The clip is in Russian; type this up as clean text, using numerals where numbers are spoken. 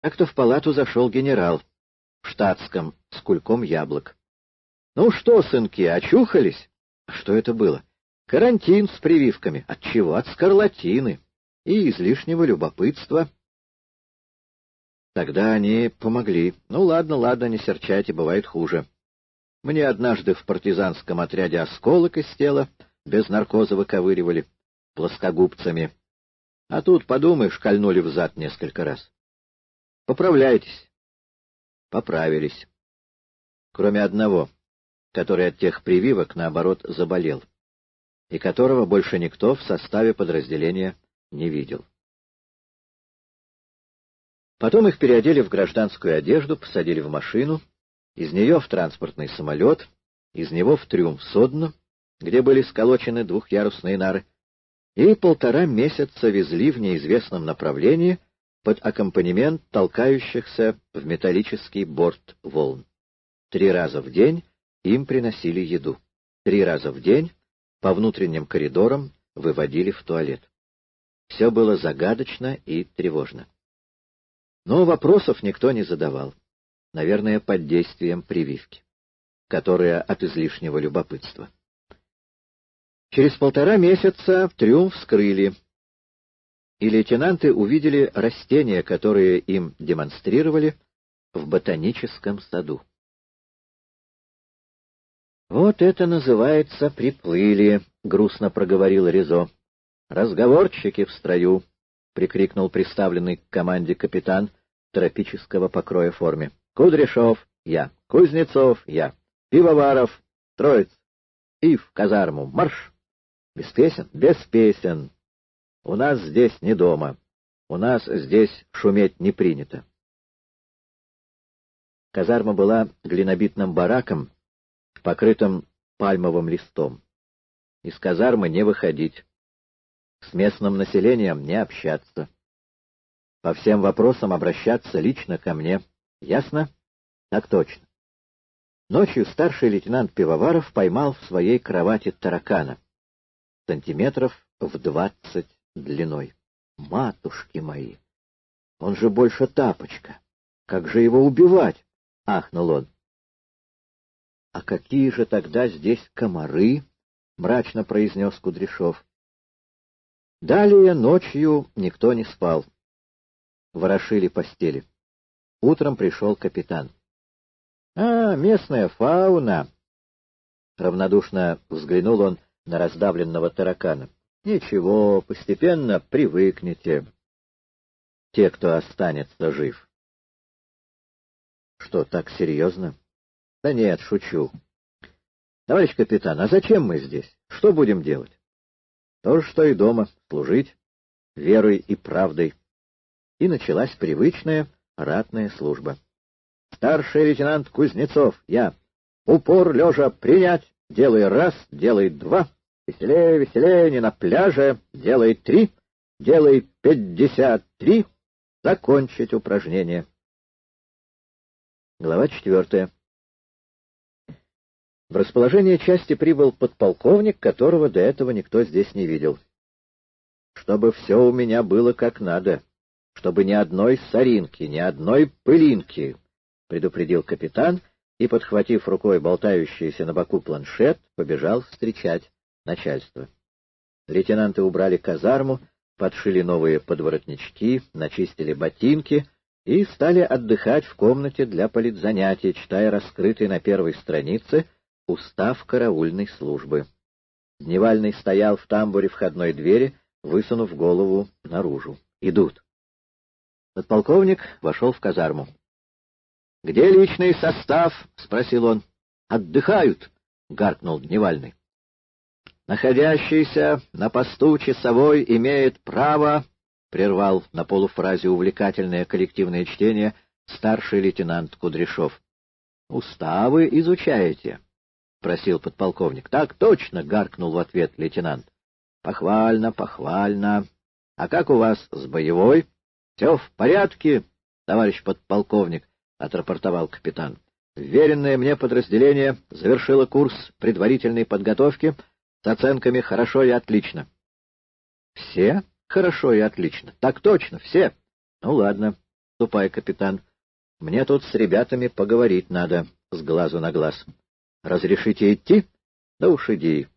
Как-то в палату зашел генерал в штатском с кульком яблок. — Ну что, сынки, очухались? Что это было? Карантин с прививками. От чего? От скарлатины и излишнего любопытства. Тогда они помогли. Ну, ладно, ладно, не серчайте, бывает хуже. Мне однажды в партизанском отряде осколок из тела без наркоза выковыривали плоскогубцами. А тут, подумаешь, кольнули в зад несколько раз. Поправляйтесь. Поправились. Кроме одного, который от тех прививок, наоборот, заболел, и которого больше никто в составе подразделения не видел. Потом их переодели в гражданскую одежду, посадили в машину, из нее в транспортный самолет, из него в трюм судна, где были сколочены двухъярусные нары, и 1,5 месяца везли в неизвестном направлении под аккомпанемент толкающихся в металлический борт волн. 3 раза в день им приносили еду. 3 раза в день по внутренним коридорам выводили в туалет. Все было загадочно и тревожно. Но вопросов никто не задавал, наверное, под действием прививки, которая от излишнего любопытства. Через 1,5 месяца трюм вскрыли, и лейтенанты увидели растения, которые им демонстрировали в ботаническом саду. «Вот это называется приплыли», — грустно проговорил Резо. «Разговорчики в строю», — прикрикнул приставленный к команде капитан тропического покроя форме. «Кудряшов, я. Кузнецов, я. Пивоваров, троиц. И в казарму. Марш!» «Без песен?» «Без песен. У нас здесь не дома. У нас здесь шуметь не принято». Казарма была глинобитным бараком, покрытым пальмовым листом. Из казармы не выходить. С местным населением не общаться. По всем вопросам обращаться лично ко мне. Ясно? Так точно. Ночью старший лейтенант Пивоваров поймал в своей кровати таракана. Сантиметров в 20 длиной. Матушки мои! Он же больше тапочка. Как же его убивать? — ахнул он. — А какие же тогда здесь комары? — мрачно произнес Кудряшов. Далее ночью никто не спал. Ворошили постели. Утром пришел капитан. — А, местная фауна! Равнодушно взглянул он на раздавленного таракана. — Ничего, постепенно привыкнете. Те, кто останется жив. — Что, так серьезно? — Да нет, шучу. — Товарищ капитан, а зачем мы здесь? Что будем делать? — То же, что и дома. Служить верой и правдой. И началась привычная ратная служба. Старший лейтенант Кузнецов, я. Упор лежа принять. Делай 1, делай 2. Веселее, веселее, не на пляже. Делай 3. Делай 53. Закончить упражнение. Глава 4. В расположение части прибыл подполковник, которого до этого никто здесь не видел. Чтобы все у меня было как надо, чтобы ни одной соринки, ни одной пылинки, — предупредил капитан и, подхватив рукой болтающийся на боку планшет, побежал встречать начальство. Лейтенанты убрали казарму, подшили новые подворотнички, начистили ботинки и стали отдыхать в комнате для политзанятий, читая раскрытый на первой странице устав караульной службы. Дневальный стоял в тамбуре входной двери, высунув голову наружу. Идут. Подполковник вошел в казарму. — Где личный состав? — спросил он. — Отдыхают, — гаркнул Дневальный. — Находящийся на посту часовой имеет право, — прервал на полуфразе увлекательное коллективное чтение старший лейтенант Кудряшов. — Уставы изучаете? — просил подполковник. — Так точно, — гаркнул в ответ лейтенант. — Похвально, похвально. А как у вас с боевой? — Все в порядке, товарищ подполковник, — отрапортовал капитан. — Вверенное мне подразделение завершило курс предварительной подготовки с оценками «хорошо» и «отлично». — Все хорошо и отлично? — Так точно, все. — Ну, ладно. Ступай, капитан. Мне тут с ребятами поговорить надо, с глазу на глаз. Разрешите идти? Да уж иди.